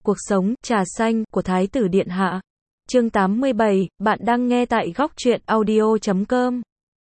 Cuộc sống, trà xanh, của Thái tử Điện Hạ. Chương 87, bạn đang nghe tại góc truyện audio.com.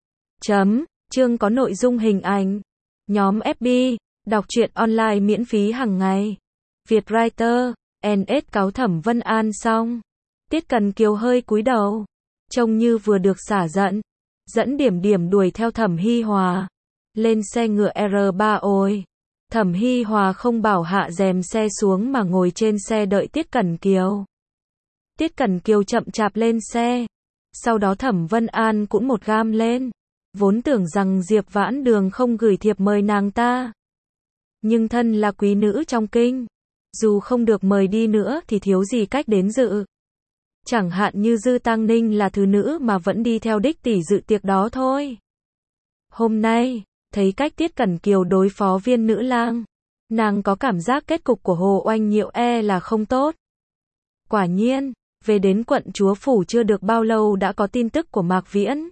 Chương có nội dung hình ảnh. Nhóm FB, đọc truyện online miễn phí hàng ngày. Vietwriter, NS cáo Thẩm Vân An xong. Tiết Cần Kiều hơi cúi đầu. Trông như vừa được xả giận. Dẫn Điểm Điểm đuổi theo Thẩm Hi Hòa. Lên xe ngựa R3 ôi. Thẩm Hi Hòa không bảo hạ rèm xe xuống mà ngồi trên xe đợi Tiết Cẩn Kiều. Tiết Cẩn Kiều chậm chạp lên xe. Sau đó Thẩm Vân An cũng một gam lên. Vốn tưởng rằng Diệp Vãn Đường không gửi thiệp mời nàng ta. Nhưng thân là quý nữ trong kinh. Dù không được mời đi nữa thì thiếu gì cách đến dự. Chẳng hạn như Dư Tăng Ninh là thứ nữ mà vẫn đi theo đích tỷ dự tiệc đó thôi. Hôm nay, thấy cách Tiết Cẩn Kiều đối phó viên nữ lang, nàng có cảm giác kết cục của Hồ Oanh Nhiệu là không tốt. Quả nhiên, về đến quận chúa phủ chưa được bao lâu đã có tin tức của Mạc Viễn.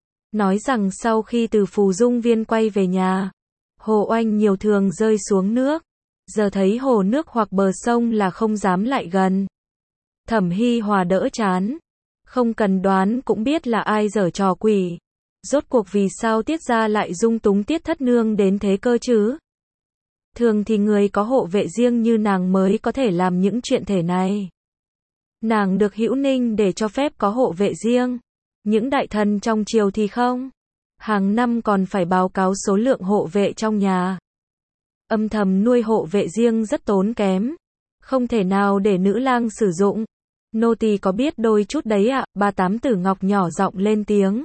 Nói rằng sau khi từ Phù Dung Viên quay về nhà, Hồ Oanh Nhiệu thường rơi xuống nước. Giờ thấy hồ nước hoặc bờ sông là không dám lại gần. Thẩm Hi Hòa đỡ chán. Không cần đoán cũng biết là ai giở trò quỷ. Rốt cuộc vì sao Tiết gia lại dung túng Tiết thất nương đến thế cơ chứ? Thường thì người có hộ vệ riêng như nàng mới có thể làm những chuyện thể này. Nàng được Hữu Ninh để cho phép có hộ vệ riêng. Những đại thần trong triều thì không. Hàng năm còn phải báo cáo số lượng hộ vệ trong nhà. Âm thầm nuôi hộ vệ riêng rất tốn kém. Không thể nào để nữ lang sử dụng. Nô tỳ có biết đôi chút đấy ạ, bà Tám Tử Ngọc nhỏ giọng lên tiếng.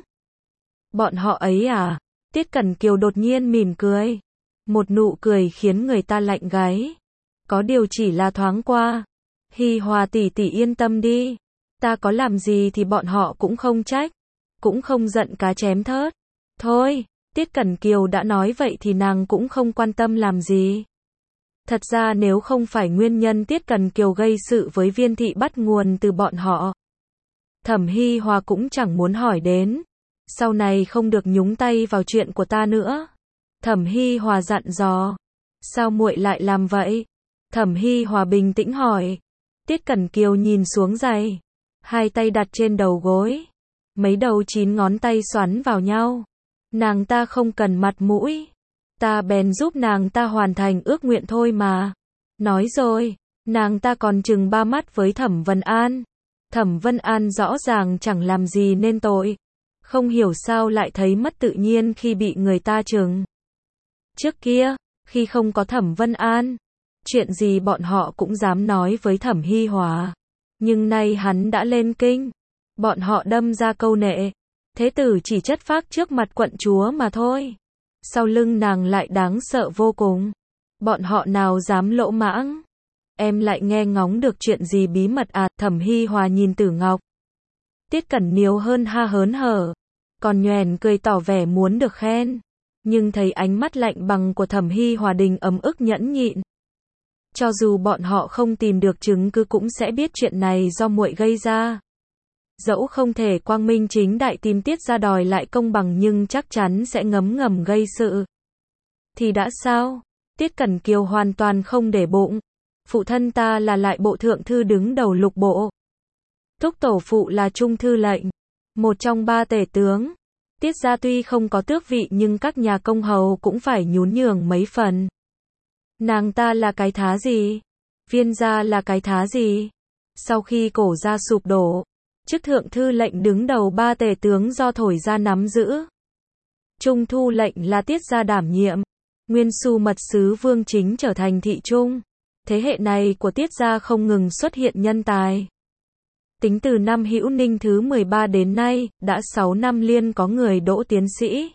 Bọn họ ấy à? Tiết Cẩn Kiều đột nhiên mỉm cười. Một nụ cười khiến người ta lạnh gáy. Có điều chỉ là thoáng qua. Hi Hòa tỷ tỷ yên tâm đi. Ta có làm gì thì bọn họ cũng không trách. Cũng không giận cá chém thớt. Thôi, Tiết Cẩn Kiều đã nói vậy thì nàng cũng không quan tâm làm gì. Thật ra nếu không phải nguyên nhân Tiết Cẩn Kiều gây sự với Viên thị bắt nguồn từ bọn họ, Thẩm Hi Hòa cũng chẳng muốn hỏi đến. Sau này không được nhúng tay vào chuyện của ta nữa. Thẩm Hi Hòa dặn dò. Sao muội lại làm vậy? Thẩm Hi Hòa bình tĩnh hỏi. Tiết Cẩn Kiều nhìn xuống giày. Hai tay đặt trên đầu gối. Mấy đầu 9 ngón tay xoắn vào nhau. Nàng ta không cần mặt mũi. Ta bèn giúp nàng ta hoàn thành ước nguyện thôi mà. Nói rồi, nàng ta còn chừng ba mắt với Thẩm Vân An. Thẩm Vân An rõ ràng chẳng làm gì nên tội. Không hiểu sao lại thấy mất tự nhiên khi bị người ta chừng. Trước kia, khi không có Thẩm Vân An, chuyện gì bọn họ cũng dám nói với Thẩm Hi Hòa. Nhưng nay hắn đã lên kinh. Bọn họ đâm ra câu nệ. Thế tử chỉ chất phác trước mặt quận chúa mà thôi. Sau lưng nàng lại đáng sợ vô cùng. Bọn họ nào dám lỗ mãng. Em lại nghe ngóng được chuyện gì bí mật à? Thẩm Hi Hòa nhìn Tử Ngọc. Tiết Cẩn Kiều hơn ha hớn hở. Còn nhoẻn cười tỏ vẻ muốn được khen. Nhưng thấy ánh mắt lạnh bằng của Thẩm Hi Hòa đình ấm ức nhẫn nhịn. Cho dù bọn họ không tìm được chứng cứ cũng sẽ biết chuyện này do muội gây ra. Dẫu không thể quang minh chính đại tìm Tiết ra đòi lại công bằng nhưng chắc chắn sẽ ngấm ngầm gây sự. Thì đã sao? Tiết Cẩn Kiều hoàn toàn không để bụng. Phụ thân ta là lại bộ thượng thư đứng đầu lục bộ. Thúc tổ phụ là trung thư lệnh. Một trong ba tể tướng. Tiết gia tuy không có tước vị nhưng các nhà công hầu cũng phải nhún nhường mấy phần. Nàng ta là cái thá gì? Viên gia là cái thá gì? Sau khi cổ gia sụp đổ, chức thượng thư lệnh đứng đầu ba tể tướng do thổi gia nắm giữ. Trung thư lệnh là Tiết gia đảm nhiệm. Nguyên Xu mật sứ Vương Chính trở thành thị trung. Thế hệ này của Tiết gia không ngừng xuất hiện nhân tài. Tính từ năm Hữu Ninh thứ 13 đến nay, đã 6 năm liên có người đỗ tiến sĩ.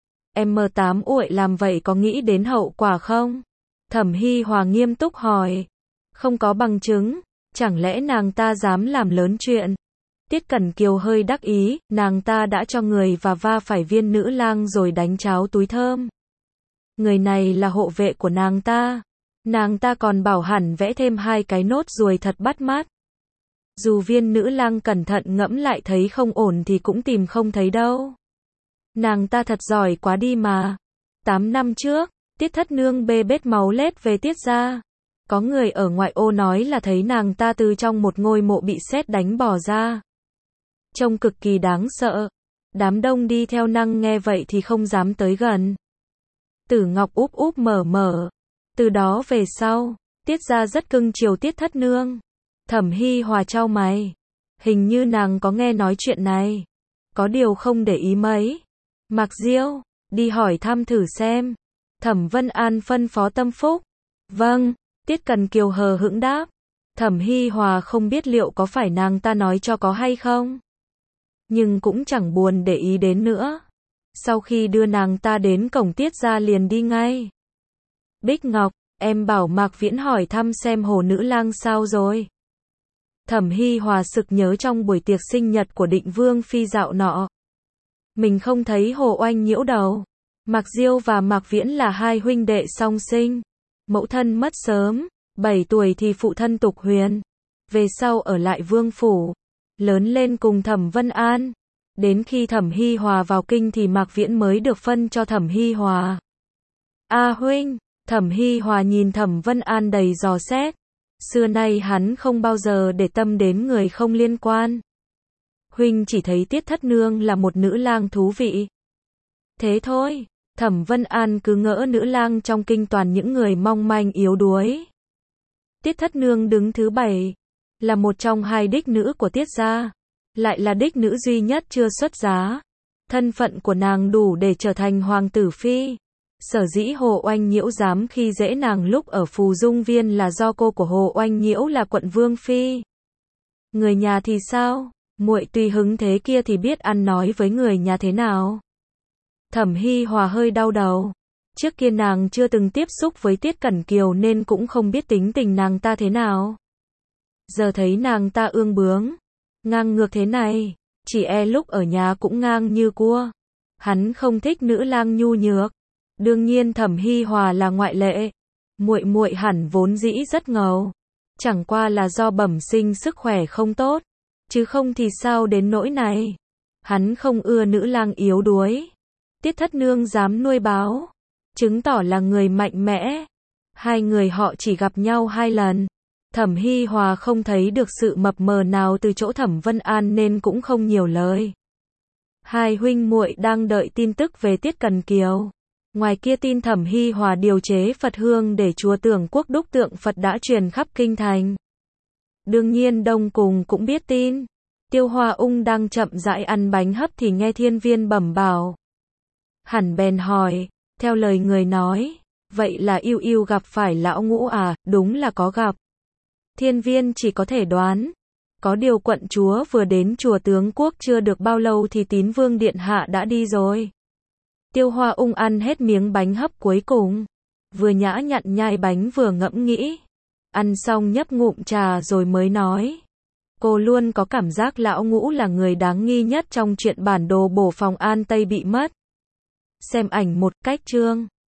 M8 uội làm vậy có nghĩ đến hậu quả không? Thẩm Hi Hòa nghiêm túc hỏi. Không có bằng chứng, chẳng lẽ nàng ta dám làm lớn chuyện? Tiết Cẩn Kiều hơi đắc ý, nàng ta đã cho người và va phải viên nữ lang rồi đánh cháo túi thơm. Người này là hộ vệ của nàng ta. Nàng ta còn bảo hẳn vẽ thêm 2 cái nốt ruồi thật bắt mắt. Dù viên nữ lang cẩn thận ngẫm lại thấy không ổn thì cũng tìm không thấy đâu. Nàng ta thật giỏi quá đi mà. 8 năm trước, Tiết thất nương bê bết máu lết về Tiết gia. Có người ở ngoại ô nói là thấy nàng ta từ trong một ngôi mộ bị sét đánh bò ra. Trông cực kỳ đáng sợ. Đám đông đi theo năng nghe vậy thì không dám tới gần. Tử Ngọc úp úp mở mở. Từ đó về sau, Tiết gia rất cưng chiều Tiết Thất Nương. Thẩm Hi Hòa chau mày. Hình như nàng có nghe nói chuyện này. Có điều không để ý mấy. Mạc Diêu, đi hỏi thăm thử xem. Thẩm Vân An phân phó Tâm Phúc. Vâng, Tiết Cần Kiều hờ hững đáp. Thẩm Hi Hòa không biết liệu có phải nàng ta nói cho có hay không. Nhưng cũng chẳng buồn để ý đến nữa. Sau khi đưa nàng ta đến cổng Tiết gia liền đi ngay. Bích Ngọc, em bảo Mạc Viễn hỏi thăm xem Hồ Nữ Lang sao rồi. Thẩm Hi Hòa sực nhớ trong buổi tiệc sinh nhật của Định Vương phi dạo nọ. Mình không thấy Hồ Oanh Nhiễu đâu. Mạc Diêu và Mạc Viễn là hai huynh đệ song sinh. Mẫu thân mất sớm, 7 tuổi thì phụ thân Tục Huyền. Về sau ở lại Vương phủ, lớn lên cùng Thẩm Vân An. Đến khi Thẩm Hi Hòa vào kinh thì Mạc Viễn mới được phân cho Thẩm Hi Hòa. A huynh, Thẩm Hi Hòa nhìn Thẩm Vân An đầy dò xét. Xưa nay hắn không bao giờ để tâm đến người không liên quan. Huynh chỉ thấy Tiết Thất Nương là một nữ lang thú vị. Thế thôi, Thẩm Vân An cứ ngỡ nữ lang trong kinh toàn những người mong manh yếu đuối. Tiết Thất Nương đứng thứ 7, là một trong hai đích nữ của Tiết gia, lại là đích nữ duy nhất chưa xuất giá. Thân phận của nàng đủ để trở thành hoàng tử phi. Sở dĩ Hồ Oanh Nhiễu dám khi dễ nàng lúc ở Phù Dung Viên là do cô của Hồ Oanh Nhiễu là quận vương phi. Người nhà thì sao? Muội tùy hứng thế kia thì biết ăn nói với người nhà thế nào? Thẩm Hi Hòa hơi đau đầu. Trước kia nàng chưa từng tiếp xúc với Tiết Cẩn Kiều nên cũng không biết tính tình nàng ta thế nào. Giờ thấy nàng ta ương bướng, ngang ngược thế này, chỉ e lúc ở nhà cũng ngang như cua. Hắn không thích nữ lang nhu nhược. Đương nhiên Thẩm Hi Hòa là ngoại lệ. Muội muội hẳn vốn dĩ rất ngầu, chẳng qua là do bẩm sinh sức khỏe không tốt, chứ không thì sao đến nỗi này. Hắn không ưa nữ lang yếu đuối. Tiết Thất Nương dám nuôi báo, chứng tỏ là người mạnh mẽ. Hai người họ chỉ gặp nhau 2 lần. Thẩm Hi Hòa không thấy được sự mập mờ nào từ chỗ Thẩm Vân An nên cũng không nhiều lời. Hai huynh muội đang đợi tin tức về Tiết Cần Kiều. Ngoài kia tin Thẩm Hi Hòa điều chế Phật hương để chùa Tưởng Quốc đúc tượng Phật đã truyền khắp kinh thành. Đương nhiên Đông Cùng cũng biết tin. Tiêu Hoa Ung đang chậm rãi ăn bánh hấp thì nghe Thiên Viên bẩm bảo. Hẳn bèn hỏi, theo lời người nói, vậy là Yêu Yêu gặp phải lão Ngũ à? Đúng là có gặp. Thiên Viên chỉ có thể đoán. Có điều quận chúa vừa đến chùa Tướng Quốc chưa được bao lâu thì Tín Vương điện hạ đã đi rồi. Tiêu Hoa Ung ăn hết miếng bánh hấp cuối cùng, vừa nhã nhặn nhai bánh vừa ngẫm nghĩ. Ăn xong nhấp ngụm trà rồi mới nói. Cô luôn có cảm giác lão Ngũ là người đáng nghi nhất trong chuyện bản đồ bổ phòng An Tây bị mất. Xem ảnh một cách chương.